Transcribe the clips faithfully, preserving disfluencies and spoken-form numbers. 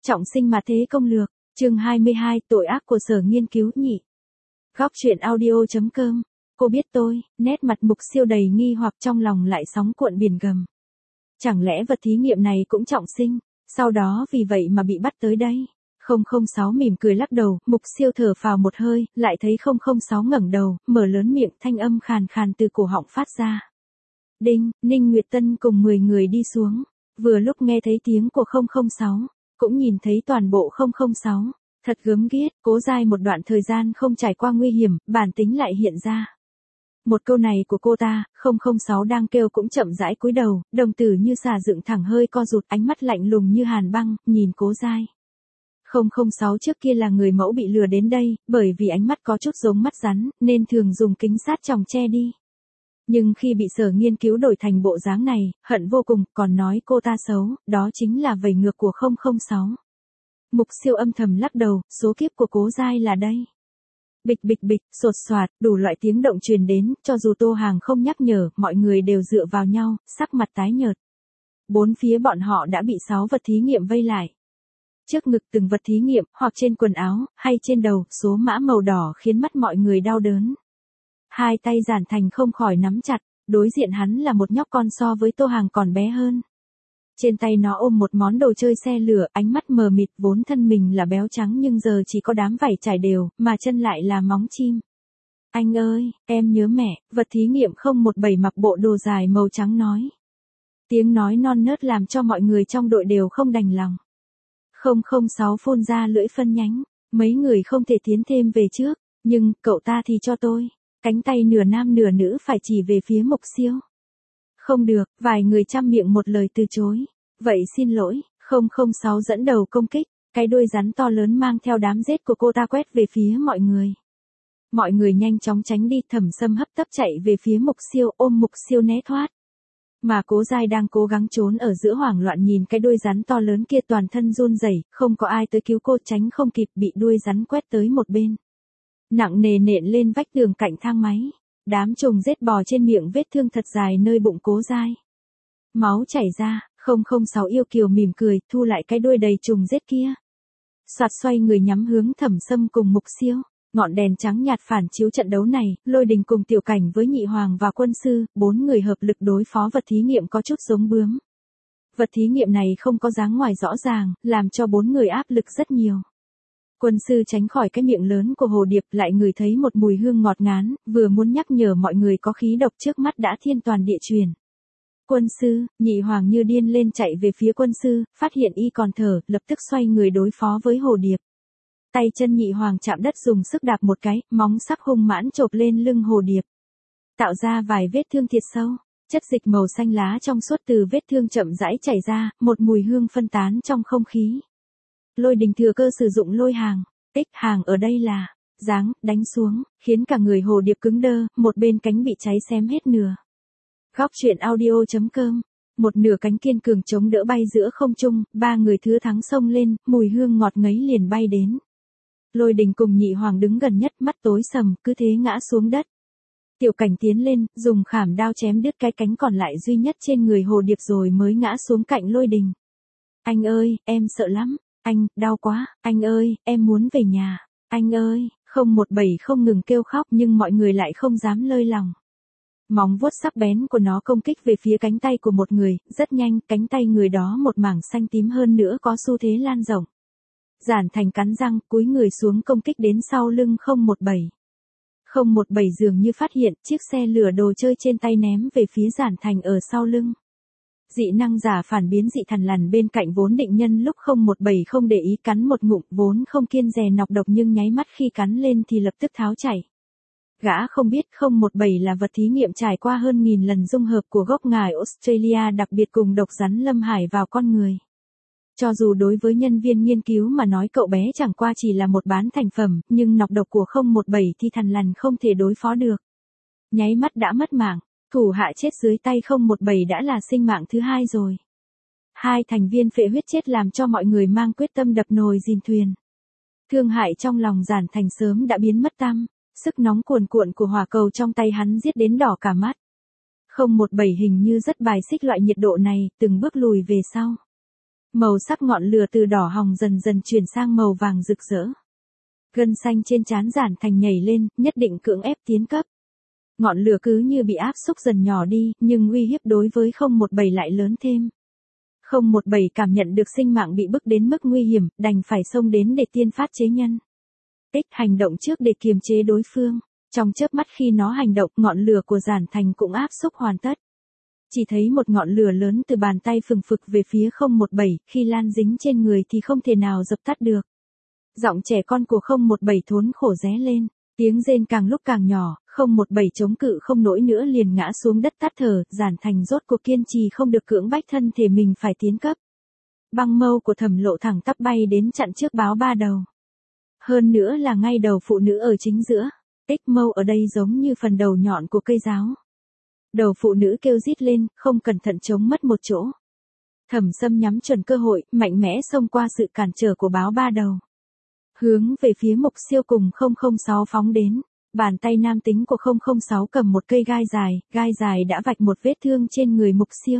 Trọng sinh mà thế công lược, chương hai mươi hai, tội ác của Sở Nghiên cứu nhị. Góc truyện audio chấm com. Cô biết tôi, nét mặt Mục Siêu đầy nghi hoặc trong lòng lại sóng cuộn biển gầm. Chẳng lẽ vật thí nghiệm này cũng trọng sinh, sau đó vì vậy mà bị bắt tới đây? không không sáu mỉm cười lắc đầu, Mục Siêu thở phào một hơi, lại thấy không không sáu ngẩng đầu, mở lớn miệng, thanh âm khàn khàn từ cổ họng phát ra. Đinh, Ninh Nguyệt Tân cùng mười người đi xuống, vừa lúc nghe thấy tiếng của không không sáu, cũng nhìn thấy toàn bộ không không sáu, thật gớm ghiếc, Cố Giai một đoạn thời gian không trải qua nguy hiểm, bản tính lại hiện ra. Một câu này của cô ta, không không sáu đang kêu cũng chậm rãi cúi đầu, đồng tử như xà dựng thẳng hơi co rụt, ánh mắt lạnh lùng như hàn băng, nhìn Cố Giai. không không sáu trước kia là người mẫu bị lừa đến đây, bởi vì ánh mắt có chút giống mắt rắn, nên thường dùng kính sát tròng che đi. Nhưng khi bị Sở Nghiên cứu đổi thành bộ dáng này, hận vô cùng, còn nói cô ta xấu, đó chính là vẩy ngược của không không sáu. Mục Siêu âm thầm lắc đầu, số kiếp của Cố Giai là đây. Bịch bịch bịch, sột soạt, đủ loại tiếng động truyền đến, cho dù Tô Hàng không nhắc nhở, mọi người đều dựa vào nhau, sắc mặt tái nhợt. Bốn phía bọn họ đã bị sáu vật thí nghiệm vây lại. Trước ngực từng vật thí nghiệm, hoặc trên quần áo, hay trên đầu, số mã màu đỏ khiến mắt mọi người đau đớn. Hai tay Giản Thành không khỏi nắm chặt, đối diện hắn là một nhóc con so với Tô Hàng còn bé hơn. Trên tay nó ôm một món đồ chơi xe lửa, ánh mắt mờ mịt, vốn thân mình là béo trắng nhưng giờ chỉ có đám vảy trải đều, mà chân lại là móng chim. Anh ơi, em nhớ mẹ, vật thí nghiệm không một bảy mặc bộ đồ dài màu trắng nói. Tiếng nói non nớt làm cho mọi người trong đội đều không đành lòng. không không sáu phun ra lưỡi phân nhánh, mấy người không thể tiến thêm về trước, nhưng cậu ta thì cho tôi. Cánh tay nửa nam nửa nữ phải chỉ về phía Mục Siêu. Không được, vài người chăm miệng một lời từ chối. Vậy xin lỗi, không không sáu dẫn đầu công kích, cái đuôi rắn to lớn mang theo đám rết của cô ta quét về phía mọi người. Mọi người nhanh chóng tránh đi, Thẩm Sâm hấp tấp chạy về phía Mục Siêu, ôm Mục Siêu né thoát. Mà Cố Giai đang cố gắng trốn ở giữa hoảng loạn nhìn cái đuôi rắn to lớn kia toàn thân run rẩy, không có ai tới cứu cô, tránh không kịp bị đuôi rắn quét tới một bên. Nặng nề nện lên vách tường cạnh thang máy. Đám trùng rết bò trên miệng vết thương thật dài nơi bụng Cố Giai. Máu chảy ra, không không sáu yêu kiều mỉm cười, thu lại cái đuôi đầy trùng rết kia. Soạt xoay người nhắm hướng Thẩm Sâm cùng Mục Siêu. Ngọn đèn trắng nhạt phản chiếu trận đấu này, Lôi Đình cùng Tiểu Cảnh với Nhị Hoàng và Quân Sư, bốn người hợp lực đối phó vật thí nghiệm có chút giống bướm. Vật thí nghiệm này không có dáng ngoài rõ ràng, làm cho bốn người áp lực rất nhiều. Quân Sư tránh khỏi cái miệng lớn của hồ điệp, lại ngửi thấy một mùi hương ngọt ngán, vừa muốn nhắc nhở mọi người có khí độc trước mắt đã thiên toàn địa truyền. Quân Sư, Nhị Hoàng như điên lên chạy về phía Quân Sư, phát hiện y còn thở, lập tức xoay người đối phó với hồ điệp. Tay chân Nhị Hoàng chạm đất dùng sức đạp một cái, móng sắc hung mãn chộp lên lưng hồ điệp. Tạo ra vài vết thương thiệt sâu, chất dịch màu xanh lá trong suốt từ vết thương chậm rãi chảy ra, một mùi hương phân tán trong không khí. Lôi Đình thừa cơ sử dụng lôi hàng, tích hàng ở đây là, giáng, đánh xuống, khiến cả người hồ điệp cứng đơ, một bên cánh bị cháy xém hết nửa. Góc truyện audio chấm com, một nửa cánh kiên cường chống đỡ bay giữa không trung, ba người thứ thắng xông lên, mùi hương ngọt ngấy liền bay đến. Lôi Đình cùng Nhị Hoàng đứng gần nhất, mắt tối sầm, cứ thế ngã xuống đất. Tiểu Cảnh tiến lên, dùng khảm đao chém đứt cái cánh còn lại duy nhất trên người hồ điệp rồi mới ngã xuống cạnh Lôi Đình. Anh ơi, em sợ lắm. Anh, đau quá, anh ơi, em muốn về nhà, anh ơi, không một bảy không ngừng kêu khóc nhưng mọi người lại không dám lơi lòng. Móng vuốt sắc bén của nó công kích về phía cánh tay của một người, rất nhanh, cánh tay người đó một mảng xanh tím hơn nữa có xu thế lan rộng. Giản Thành cắn răng, cúi người xuống công kích đến sau lưng không một bảy. không một bảy dường như phát hiện, chiếc xe lửa đồ chơi trên tay ném về phía Giản Thành ở sau lưng. Dị năng giả phản biến dị thần lằn bên cạnh vốn định nhân lúc không một bảy không để ý cắn một ngụm, vốn không kiêng dè nọc độc nhưng nháy mắt khi cắn lên thì lập tức tháo chảy. Gã không biết không một bảy là vật thí nghiệm trải qua hơn nghìn lần dung hợp của gốc ngải Australia đặc biệt cùng độc rắn lâm hải vào con người. Cho dù đối với nhân viên nghiên cứu mà nói cậu bé chẳng qua chỉ là một bán thành phẩm, nhưng nọc độc của không một bảy thì thần lằn không thể đối phó được. Nháy mắt đã mất mạng. Thủ hạ chết dưới tay không một bảy đã là sinh mạng thứ hai rồi. Hai thành viên phệ huyết chết làm cho mọi người mang quyết tâm đập nồi dìm thuyền. Thương hại trong lòng Giản Thành sớm đã biến mất tăm, sức nóng cuồn cuộn của hỏa cầu trong tay hắn giết đến đỏ cả mắt. không một bảy hình như rất bài xích loại nhiệt độ này, từng bước lùi về sau. Màu sắc ngọn lửa từ đỏ hồng dần dần chuyển sang màu vàng rực rỡ. Gân xanh trên trán Giản Thành nhảy lên, nhất định cưỡng ép tiến cấp. Ngọn lửa cứ như bị áp xúc dần nhỏ đi, nhưng uy hiếp đối với không một bảy lại lớn thêm. không một bảy cảm nhận được sinh mạng bị bức đến mức nguy hiểm, đành phải xông đến để tiên phát chế nhân. Ích hành động trước để kiềm chế đối phương. Trong chớp mắt khi nó hành động, ngọn lửa của Giản Thành cũng áp xúc hoàn tất. Chỉ thấy một ngọn lửa lớn từ bàn tay phừng phực về phía không một bảy, khi lan dính trên người thì không thể nào dập tắt được. Giọng trẻ con của không một bảy thốn khổ ré lên, tiếng rên càng lúc càng nhỏ, không một bảy chống cự không nổi nữa liền ngã xuống đất tắt thở, Giản Thành rốt cuộc kiên trì không được cưỡng bách thân thể mình phải tiến cấp. Băng mâu của Thẩm Lộ thẳng tắp bay đến chặn trước báo ba đầu. Hơn nữa là ngay đầu phụ nữ ở chính giữa, tích mâu ở đây giống như phần đầu nhọn của cây giáo. Đầu phụ nữ kêu rít lên, không cẩn thận chống mất một chỗ. Thẩm Sâm nhắm chuẩn cơ hội, mạnh mẽ xông qua sự cản trở của báo ba đầu. Hướng về phía Mục Siêu cùng không không sáu phóng đến, bàn tay nam tính của không không sáu cầm một cây gai dài, gai dài đã vạch một vết thương trên người Mục Siêu.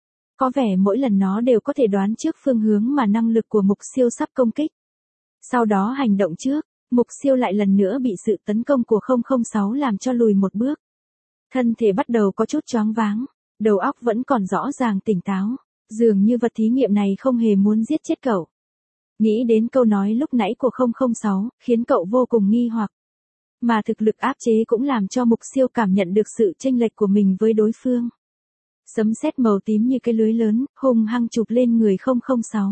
Có vẻ mỗi lần nó đều có thể đoán trước phương hướng mà năng lực của Mục Siêu sắp công kích. Sau đó hành động trước, Mục Siêu lại lần nữa bị sự tấn công của không không sáu làm cho lùi một bước. Thân thể bắt đầu có chút choáng váng, đầu óc vẫn còn rõ ràng tỉnh táo, dường như vật thí nghiệm này không hề muốn giết chết cậu. Nghĩ đến câu nói lúc nãy của không không sáu, khiến cậu vô cùng nghi hoặc. Mà thực lực áp chế cũng làm cho Mục Siêu cảm nhận được sự chênh lệch của mình với đối phương. Sấm sét màu tím như cái lưới lớn, hung hăng chụp lên người không không sáu.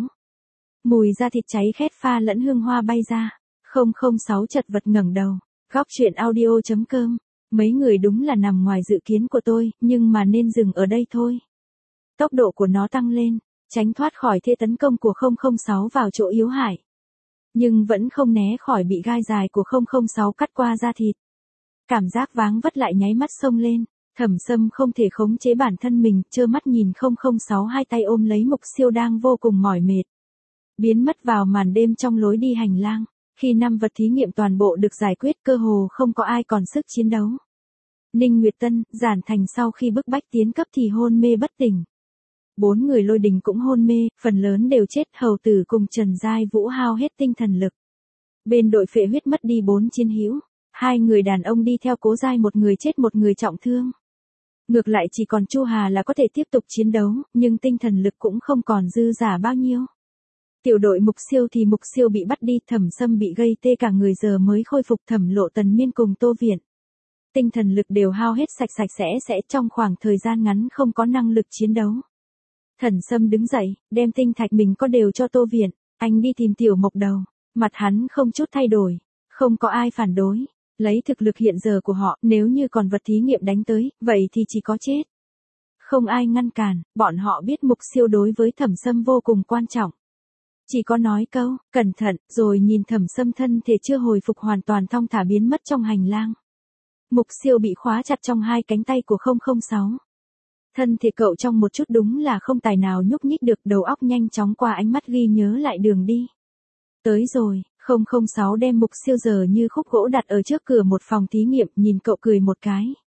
Mùi da thịt cháy khét pha lẫn hương hoa bay ra, không không sáu chật vật ngẩng đầu. Góc truyện audio chấm com. Mấy người đúng là nằm ngoài dự kiến của tôi, nhưng mà nên dừng ở đây thôi. Tốc độ của nó tăng lên, tránh thoát khỏi thế tấn công của không không sáu vào chỗ yếu hại. Nhưng vẫn không né khỏi bị gai dài của không không sáu cắt qua da thịt. Cảm giác váng vất lại nháy mắt xông lên, Thẩm Sâm không thể khống chế bản thân mình, trơ mắt nhìn không không sáu hai tay ôm lấy Mục Siêu đang vô cùng mỏi mệt. Biến mất vào màn đêm trong lối đi hành lang. Khi năm vật thí nghiệm toàn bộ được giải quyết, cơ hồ không có ai còn sức chiến đấu. Ninh Nguyệt Tân, Giản Thành sau khi bức bách tiến cấp thì hôn mê bất tỉnh. Bốn người Lôi Đình cũng hôn mê, phần lớn đều chết, Hầu Tử cùng Trần Giai Vũ hao hết tinh thần lực. Bên đội phệ huyết mất đi bốn chiến hữu, hai người đàn ông đi theo Cố Giai, một người chết một người trọng thương. Ngược lại chỉ còn Chu Hà là có thể tiếp tục chiến đấu, nhưng tinh thần lực cũng không còn dư giả bao nhiêu. Tiểu đội Mục Siêu thì Mục Siêu bị bắt đi, Thẩm Sâm bị gây tê cả người giờ mới khôi phục, Thẩm Lộ, Tần Miên cùng Tô Viện. Tinh thần lực đều hao hết sạch sạch sẽ sẽ trong khoảng thời gian ngắn không có năng lực chiến đấu. Thần Sâm đứng dậy, đem tinh thạch mình có đều cho Tô Viện, anh đi tìm Tiểu Mộc Đầu, mặt hắn không chút thay đổi, không có ai phản đối, lấy thực lực hiện giờ của họ, nếu như còn vật thí nghiệm đánh tới, vậy thì chỉ có chết. Không ai ngăn cản, bọn họ biết Mục Siêu đối với Thẩm Sâm vô cùng quan trọng. Chỉ có nói câu, cẩn thận, rồi nhìn Thẩm Sâm thân thể chưa hồi phục hoàn toàn thong thả biến mất trong hành lang. Mục Siêu bị khóa chặt trong hai cánh tay của không không sáu. Thân thể cậu trong một chút đúng là không tài nào nhúc nhích được, đầu óc nhanh chóng qua ánh mắt ghi nhớ lại đường đi. Tới rồi, không không sáu đem Mục Siêu giờ như khúc gỗ đặt ở trước cửa một phòng thí nghiệm, nhìn cậu cười một cái.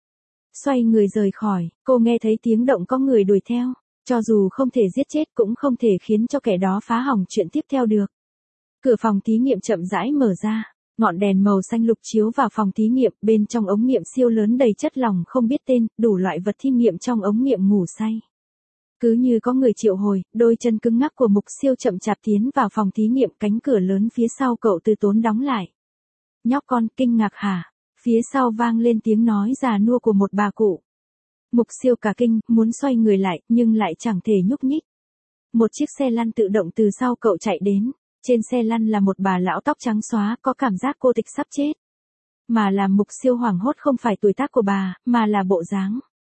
Xoay người rời khỏi, cô nghe thấy tiếng động có người đuổi theo. Cho dù không thể giết chết cũng không thể khiến cho kẻ đó phá hỏng chuyện tiếp theo được. Cửa phòng thí nghiệm chậm rãi mở ra, ngọn đèn màu xanh lục chiếu vào phòng thí nghiệm, bên trong ống nghiệm siêu lớn đầy chất lỏng không biết tên, đủ loại vật thí nghiệm trong ống nghiệm ngủ say. Cứ như có người triệu hồi, đôi chân cứng ngắc của Mục Siêu chậm chạp tiến vào phòng thí nghiệm, cánh cửa lớn phía sau cậu từ tốn đóng lại. Nhóc con, kinh ngạc hả? Phía sau vang lên tiếng nói già nua của một bà cụ. Mục Siêu cả kinh, muốn xoay người lại, nhưng lại chẳng thể nhúc nhích. Một chiếc xe lăn tự động từ sau cậu chạy đến, trên xe lăn là một bà lão tóc trắng xóa, có cảm giác cô tịch sắp chết. Mà làm Mục Siêu hoảng hốt không phải tuổi tác của bà, mà là bộ dáng.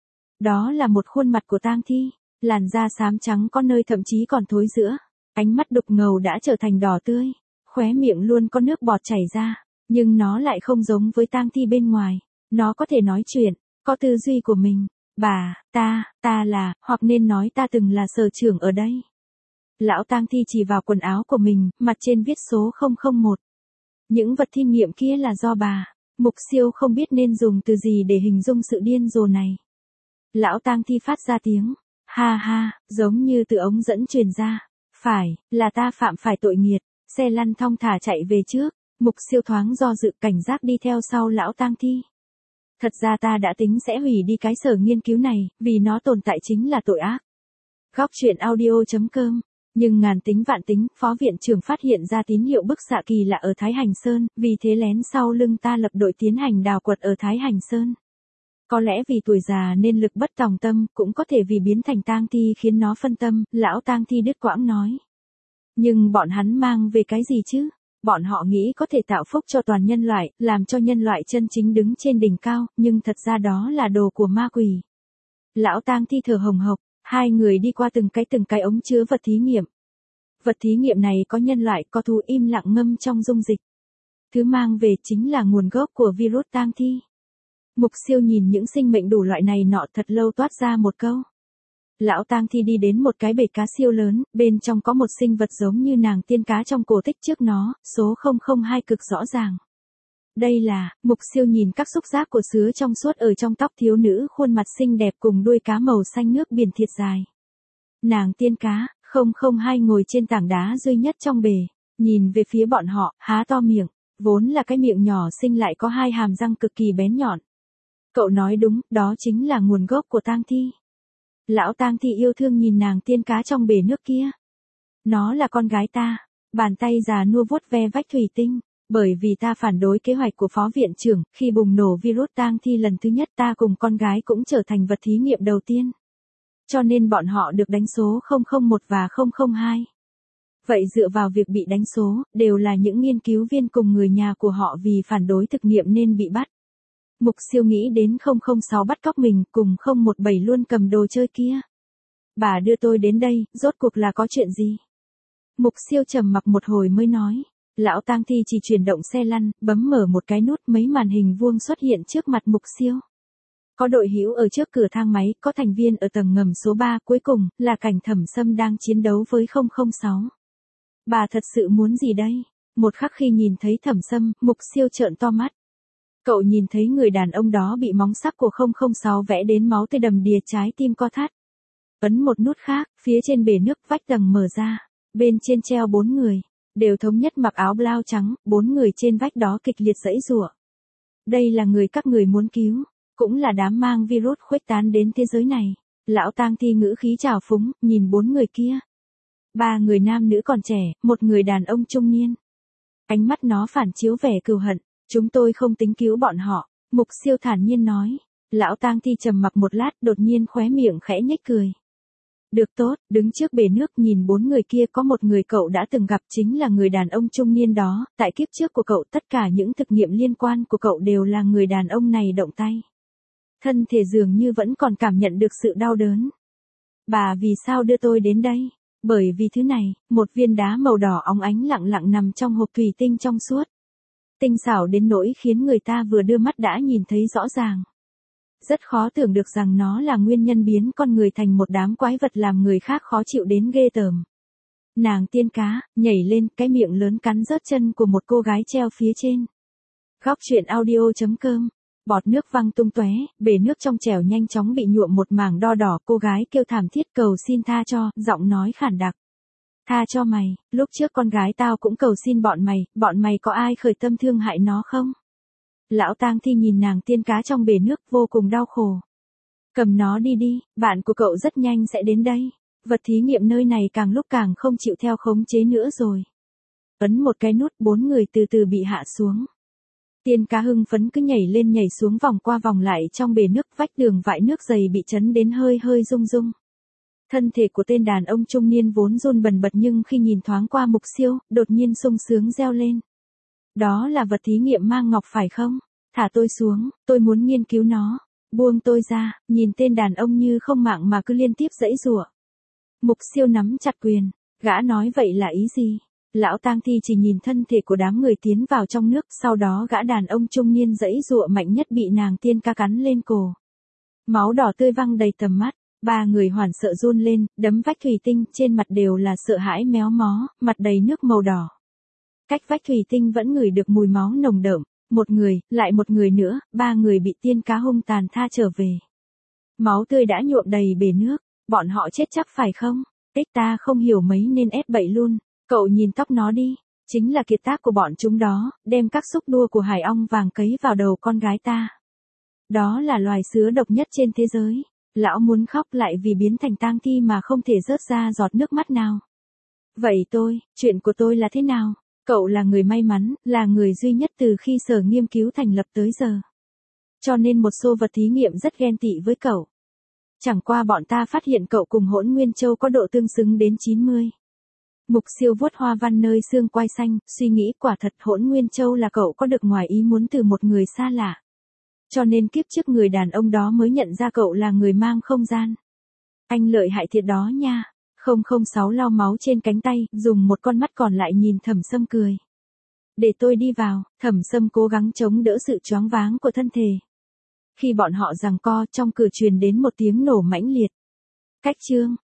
Đó là một khuôn mặt của tang thi, làn da xám trắng có nơi thậm chí còn thối rữa, ánh mắt đục ngầu đã trở thành đỏ tươi, khóe miệng luôn có nước bọt chảy ra, nhưng nó lại không giống với tang thi bên ngoài, nó có thể nói chuyện, có tư duy của mình. Bà, ta, ta là, hoặc nên nói ta từng là sở trưởng ở đây. Lão tang thi chỉ vào quần áo của mình, mặt trên viết số không không một. Những vật thí nghiệm kia là do bà. Mục Siêu không biết nên dùng từ gì để hình dung sự điên rồ này. Lão tang thi phát ra tiếng, ha ha, giống như từ ống dẫn truyền ra. Phải, là ta phạm phải tội nghiệt. Xe lăn thong thả chạy về trước, Mục Siêu thoáng do dự cảnh giác đi theo sau lão tang thi. Thật ra ta đã tính sẽ hủy đi cái sở nghiên cứu này, vì nó tồn tại chính là tội ác. Góc truyện audio chấm com. Nhưng ngàn tính vạn tính, phó viện trưởng phát hiện ra tín hiệu bức xạ kỳ lạ ở Thái Hành Sơn, vì thế lén sau lưng ta lập đội tiến hành đào quật ở Thái Hành Sơn. Có lẽ vì tuổi già nên lực bất tòng tâm, cũng có thể vì biến thành tang thi khiến nó phân tâm, lão tang thi đứt quãng nói. Nhưng bọn hắn mang về cái gì chứ? Bọn họ nghĩ có thể tạo phúc cho toàn nhân loại, làm cho nhân loại chân chính đứng trên đỉnh cao, nhưng thật ra đó là đồ của ma quỷ. Lão tang thi thở hồng hộc, hai người đi qua từng cái từng cái ống chứa vật thí nghiệm. Vật thí nghiệm này có nhân loại, có thú im lặng ngâm trong dung dịch. Thứ mang về chính là nguồn gốc của virus tang thi. Mục Siêu nhìn những sinh mệnh đủ loại này nọ thật lâu toát ra một câu. Lão tang thi đi đến một cái bể cá siêu lớn, bên trong có một sinh vật giống như nàng tiên cá trong cổ tích trước nó, số không không hai cực rõ ràng. Đây là, Mục Siêu nhìn các xúc giác của sứa trong suốt ở trong tóc thiếu nữ khuôn mặt xinh đẹp cùng đuôi cá màu xanh nước biển thiệt dài. Nàng tiên cá, không không hai ngồi trên tảng đá duy nhất trong bể, nhìn về phía bọn họ, há to miệng, vốn là cái miệng nhỏ xinh lại có hai hàm răng cực kỳ bén nhọn. Cậu nói đúng, đó chính là nguồn gốc của tang thi. Lão tang thi yêu thương nhìn nàng tiên cá trong bể nước kia. Nó là con gái ta. Bàn tay già nua vuốt ve vách thủy tinh. Bởi vì ta phản đối kế hoạch của phó viện trưởng, khi bùng nổ virus tang thi lần thứ nhất ta cùng con gái cũng trở thành vật thí nghiệm đầu tiên. Cho nên bọn họ được đánh số không không một và không không hai. Vậy dựa vào việc bị đánh số, đều là những nghiên cứu viên cùng người nhà của họ vì phản đối thực nghiệm nên bị bắt. Mục Siêu nghĩ đến không không sáu bắt cóc mình cùng không một bảy luôn cầm đồ chơi kia. Bà đưa tôi đến đây, rốt cuộc là có chuyện gì? Mục Siêu trầm mặc một hồi mới nói. Lão tang thi chỉ chuyển động xe lăn, bấm mở một cái nút, mấy màn hình vuông xuất hiện trước mặt Mục Siêu. Có đội hữu ở trước cửa thang máy, có thành viên ở tầng ngầm số ba, cuối cùng là cảnh Thẩm Sâm đang chiến đấu với không không sáu. Bà thật sự muốn gì đây? Một khắc khi nhìn thấy Thẩm Sâm, Mục Siêu trợn to mắt. Cậu nhìn thấy người đàn ông đó bị móng sắc của không không sáu vẽ đến máu tươi đầm đìa, trái tim co thắt. Ấn một nút khác, phía trên bể nước vách tầng mở ra. Bên trên treo bốn người, đều thống nhất mặc áo blau trắng, bốn người trên vách đó kịch liệt giãy giụa. Đây là người các người muốn cứu, cũng là đám mang virus khuếch tán đến thế giới này. Lão tang thi ngữ khí trào phúng, nhìn bốn người kia. Ba người nam nữ còn trẻ, một người đàn ông trung niên. Ánh mắt nó phản chiếu vẻ cừu hận. Chúng tôi không tính cứu bọn họ, Mục Siêu thản nhiên nói. Lão tang thi trầm mặc một lát, đột nhiên khóe miệng khẽ nhếch cười. Được tốt, đứng trước bể nước nhìn bốn người kia, có một người cậu đã từng gặp, chính là người đàn ông trung niên đó. Tại kiếp trước của cậu, tất cả những thực nghiệm liên quan của cậu đều là người đàn ông này động tay. Thân thể dường như vẫn còn cảm nhận được sự đau đớn. Bà vì sao đưa tôi đến đây? Bởi vì thứ này, một viên đá màu đỏ óng ánh lặng lặng nằm trong hộp thủy tinh trong suốt. Tinh xảo đến nỗi khiến người ta vừa đưa mắt đã nhìn thấy rõ ràng. Rất khó tưởng được rằng nó là nguyên nhân biến con người thành một đám quái vật làm người khác khó chịu đến ghê tởm. Nàng tiên cá, nhảy lên, cái miệng lớn cắn rớt chân của một cô gái treo phía trên. Góc truyện audio chấm com. Bọt nước văng tung tóe, bể nước trong trẻo nhanh chóng bị nhuộm một mảng đo đỏ, cô gái kêu thảm thiết cầu xin tha cho, giọng nói khản đặc. Tha cho mày, lúc trước con gái tao cũng cầu xin bọn mày, bọn mày có ai khởi tâm thương hại nó không? Lão tang thi nhìn nàng tiên cá trong bể nước vô cùng đau khổ. Cầm nó đi đi, bạn của cậu rất nhanh sẽ đến đây. Vật thí nghiệm nơi này càng lúc càng không chịu theo khống chế nữa rồi. Ấn một cái nút, bốn người từ từ bị hạ xuống. Tiên cá hưng phấn cứ nhảy lên nhảy xuống vòng qua vòng lại trong bể nước, vách tường vại nước dày bị chấn đến hơi hơi rung rung. Thân thể của tên đàn ông trung niên vốn run bần bật nhưng khi nhìn thoáng qua Mục Siêu, đột nhiên sung sướng reo lên. Đó là vật thí nghiệm mang ngọc phải không? Thả tôi xuống, tôi muốn nghiên cứu nó. Buông tôi ra, nhìn tên đàn ông như không mạng mà cứ liên tiếp giãy giụa. Mục Siêu nắm chặt quyền, gã nói vậy là ý gì? Lão tang thi chỉ nhìn thân thể của đám người tiến vào trong nước, sau đó gã đàn ông trung niên giãy giụa mạnh nhất bị nàng tiên ca cắn lên cổ. Máu đỏ tươi văng đầy tầm mắt. Ba người hoảng sợ run lên, đấm vách thủy tinh, trên mặt đều là sợ hãi méo mó, mặt đầy nước màu đỏ. Cách vách thủy tinh vẫn ngửi được mùi máu nồng đậm, một người, lại một người nữa, ba người bị tiên cá hung tàn tha trở về. Máu tươi đã nhuộm đầy bể nước, bọn họ chết chắc phải không? Ích ta không hiểu mấy nên ép bậy luôn. Cậu nhìn tóc nó đi. Chính là kiệt tác của bọn chúng đó, đem các xúc đua của hải ong vàng cấy vào đầu con gái ta. Đó là loài sứa độc nhất trên thế giới. Lão muốn khóc lại vì biến thành tang thi mà không thể rớt ra giọt nước mắt nào. Vậy tôi, chuyện của tôi là thế nào? Cậu là người may mắn, là người duy nhất từ khi sở nghiên cứu thành lập tới giờ. Cho nên một số vật thí nghiệm rất ghen tị với cậu. Chẳng qua bọn ta phát hiện cậu cùng Hỗn Nguyên Châu có độ tương xứng đến chín mươi. Mục Siêu vuốt hoa văn nơi xương quai xanh, suy nghĩ quả thật Hỗn Nguyên Châu là cậu có được ngoài ý muốn từ một người xa lạ. Cho nên kiếp trước người đàn ông đó mới nhận ra cậu là người mang không gian. Anh lợi hại thiệt đó nha. không không sáu lau máu trên cánh tay, dùng một con mắt còn lại nhìn Thẩm Sâm cười. Để tôi đi vào, Thẩm Sâm cố gắng chống đỡ sự choáng váng của thân thể. Khi bọn họ giằng co, trong cửa truyền đến một tiếng nổ mãnh liệt. Cách chương